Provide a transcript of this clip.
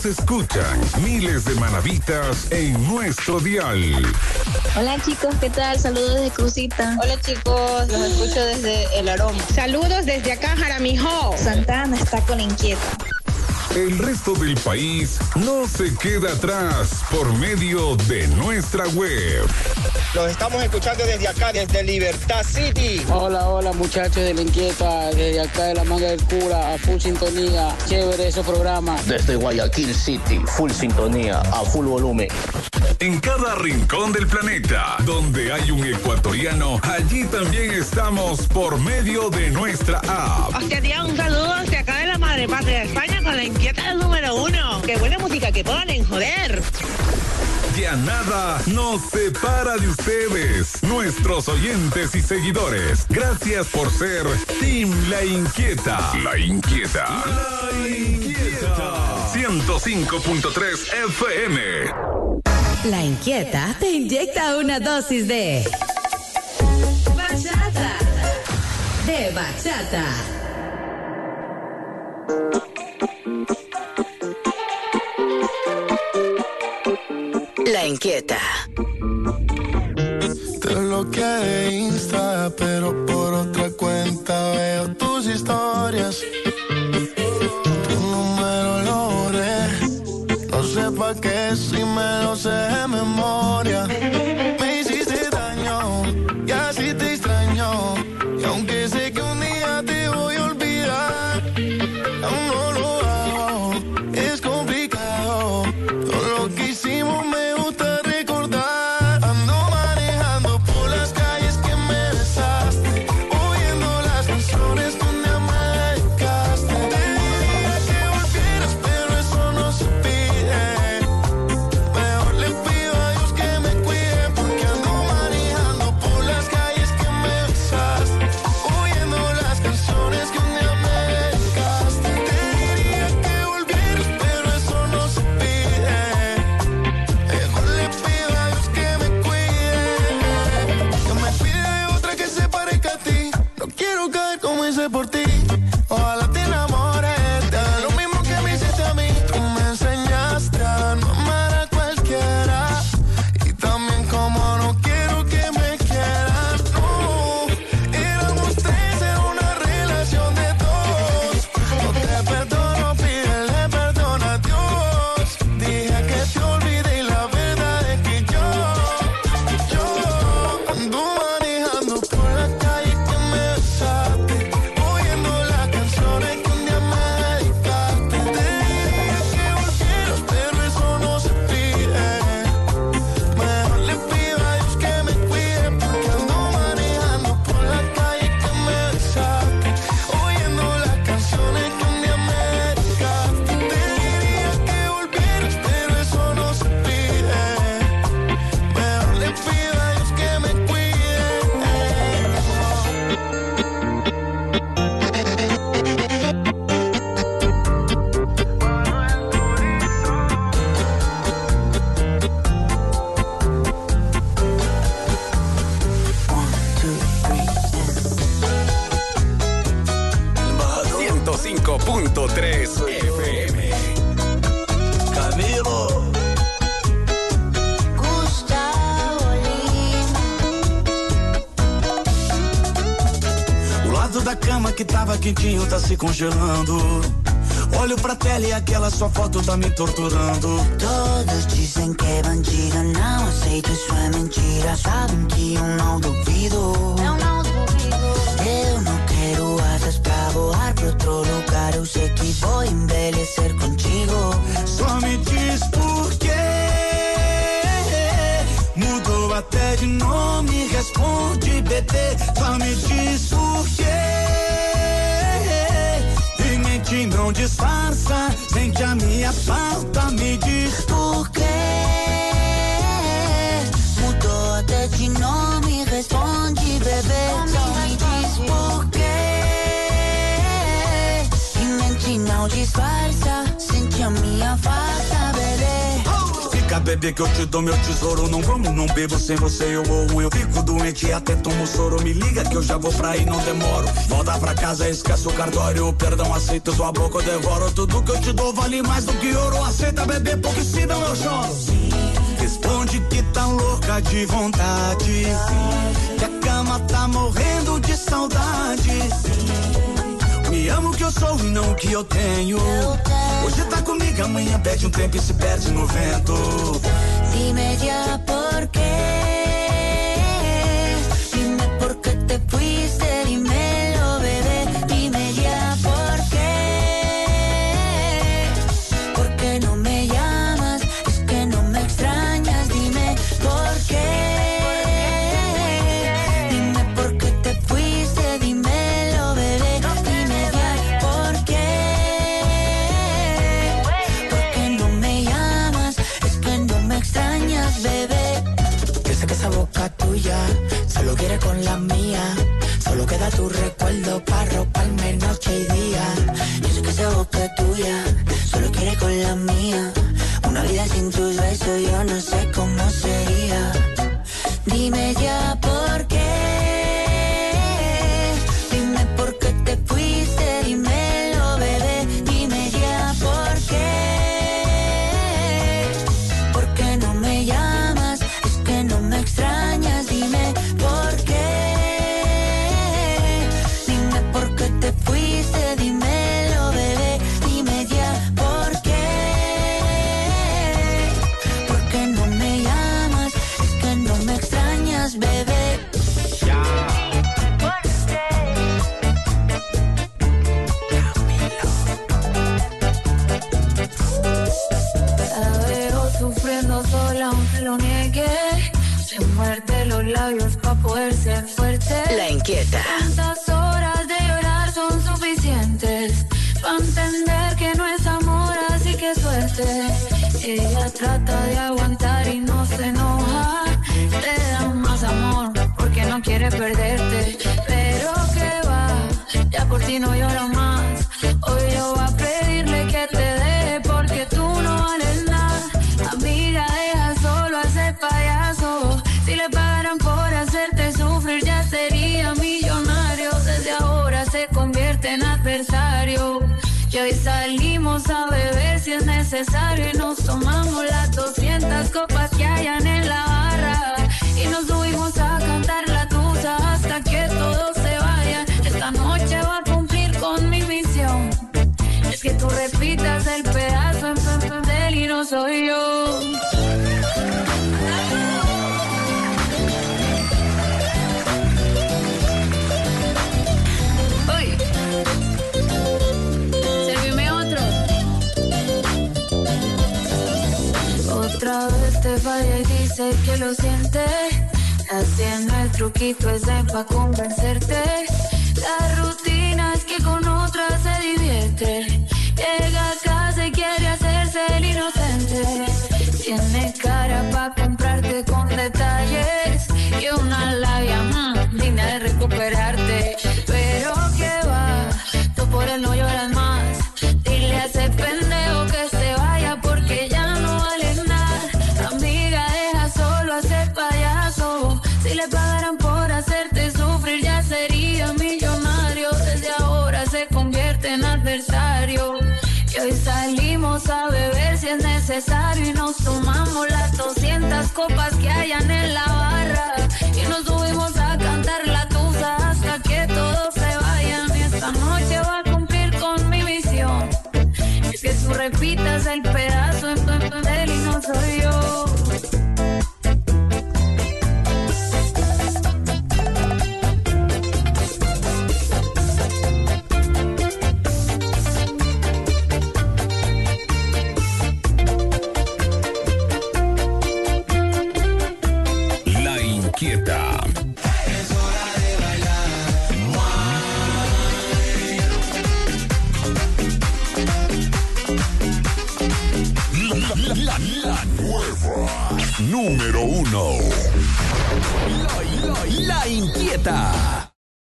escuchan miles de manavitas en nuestro dial. Hola chicos, ¿qué tal? Saludos desde Crucita. Hola chicos, los escucho desde El Aroma. Saludos desde acá, Jaramijó. Santa Ana está con la inquieta. El resto del país no se queda atrás por medio de nuestra web. Los estamos escuchando desde acá, desde Libertad City. Hola muchachos de La Inquieta, desde acá de la Manga del Cura, a full sintonía, chévere ese programa. Desde Guayaquil City, full sintonía, a full volumen. En cada rincón del planeta donde hay un ecuatoriano, allí también estamos por medio de nuestra app. Os quería un saludo desde acá de la Madre Patria de España con La Inquieta del número 1. ¡Qué buena música que ponen, joder! Ya nada nos separa de ustedes, nuestros oyentes y seguidores. Gracias por ser Team La Inquieta. La Inquieta. La Inquieta. 105.3 FM. La Inquieta te inyecta una dosis de bachata. De bachata. La Inquieta. Te bloqueé de Insta, pero por otra cuenta veo tus historias. Tu número lo borré. No sé pa' qué si me lo sé de memoria. Me hiciste daño y así te extraño. Y aunque sé que un día te voy a olvidar, aún no lo hago. Es complicado. Todo lo que hicimos me gusta recordar. Ando manejando por las calles que me besaste, oyendo las canciones que un día me dedicaste. Te diría que volvieras, pero eso no se pide. Mejor le pido a Dios que me cuide, porque ando manejando por las calles que me besaste, oyendo las canciones que un día me dedicaste. Te diría que volvieras, pero eso no se pide. Mejor le pido a Dios que me cuide de otra que se parezca a ti. No quiero caer como hice por ti. Ojalá te enamores, te haga lo mismo que me hiciste a mí. Tú me enseñaste a no amar a cualquiera, y también como no quiero que me quieran. No, éramos tres, era una relación de dos. No te perdono, pídele perdón a Dios. Dije que te olvidé y la verdad es que yo ando manejando por la calle que me besaste, oyendo las canciones que un día me dedicaste. Te diría que volvieras, pero eso no se pide. Mejor le pido a Dios que me cuide, porque ando manejando por la calle que me besaste, oyendo las canciones que un día me dedicaste. Te diría que volvieras, pero eso no se pide. Mejor le pido a Dios que me cuide. 105.3 FM. Camilo. Gustavo Lima. O lado da cama que tava quentinho tá se congelando. Olho pra tela e aquela sua foto tá me torturando. Todos dizem que é bandido, não aceito, isso é mentira. Sabem que eu não duvido. Eu não duvido. Eu não quero asas pra voar pra outro lugar. Eu sei que vou envelhecer contigo. Só me diz por quê. Mudou até de nome, responde bebê. Só me diz por quê. E mente não disfarça, sente a minha falta, me diz por quê. Mudou até de nome, responde bebê. Só me diz por quê. E mente não disfarça, sente a minha falta, bebê. Fica Aceita, bebê, que eu te dou meu tesouro. Não como, não bebo, sem você eu morro. Eu fico doente e até tomo soro. Me liga que eu já vou pra aí, não demoro. Volta pra casa, esquece o cartório. Perdão, aceita tua boca, eu devoro. Tudo que eu te dou vale mais do que ouro. Aceita, bebê, porque se não eu choro. Responde que tá louca de vontade. Que a cama tá morrendo de saudade. Me amo que eu sou e não o que eu tenho. Hoje tá comigo, amanhã perde um tempo e se perde no vento. Dime ya por qué. Dime por qué te fuiste, dímelo, bebé. Dime ya por qué. ¿Por qué no me llamas? Es que no me extrañas. Dime por qué. Dime por qué te fuiste, dímelo, bebé. Dime ya por qué. ¿Por qué no me llamas? Es que no me extrañas, bebé. Yo sé que esa boca tuya solo quiere con la mía. Solo queda tu recuerdo para roparme noche y día. Yo sé que esa boca tuya solo quiere con la mía. Una vida sin tus besos yo no sé cómo sería. Dime ya por qué. Dime por qué te fuiste, dímelo, bebé. Dime ya por qué. ¿Por qué no me llamas? Es que no me extrañas. Dime por qué. Dime por qué te fuiste, dímelo, bebé. Dime ya por qué. ¿Por qué no me llamas? Es que no me extrañas, bebé. La veo sufriendo sola aunque lo niegue. Se muerde los labios pa' poder ser fuerte. La Inquieta. ¿Cuántas horas de llorar son suficientes pa' entender que no es amor, así que suerte? Ella trata de aguantar y no se enoja. Te da más amor porque no quiere perderte. Pero que va, ya por ti no lloro más. Hoy yo voy a pedirle que te deje porque tú no vales nada. Amiga, deja solo a ese payaso. Si le pagaran por hacerte sufrir ya sería millonario. Desde ahora se convierte en adversario. Y hoy salimos a beber si es necesario. Y nos tomamos las 200 copas que hayan en la barra. Y nos subimos a cantar la tusa hasta que todos se vayan. Esta noche voy a cumplir con mi misión. Es que tú repitas el pedazo en él y no soy yo. Uy, servime otro. Otra vez te falla y dice que lo siente. Haciendo el truquito ese pa' convencerte. La rutina es que con otra se divierte. Llega a casa y quiere hacerse el inocente. Tiene cara pa' comprarte con detalles y una labia digna de recuperarte. Pero que va, tú por él no lloras más. Dile a ese pendejo que se vaya porque ya no vale nada. Amiga, deja solo a ese payaso. Si le pagaran por hacerte sufrir ya sería millonario. Desde ahora se convierte en adversario. Y hoy salimos a beber si es necesario. Y nos tomamos las 200 copas que hayan en la barra. Y nos subimos a cantar la tusa hasta que todos se vayan. Y esta noche voy a cumplir con mi misión. Es que tú repitas el pedazo en él y no soy yo. La nueva número 1. La Inquieta.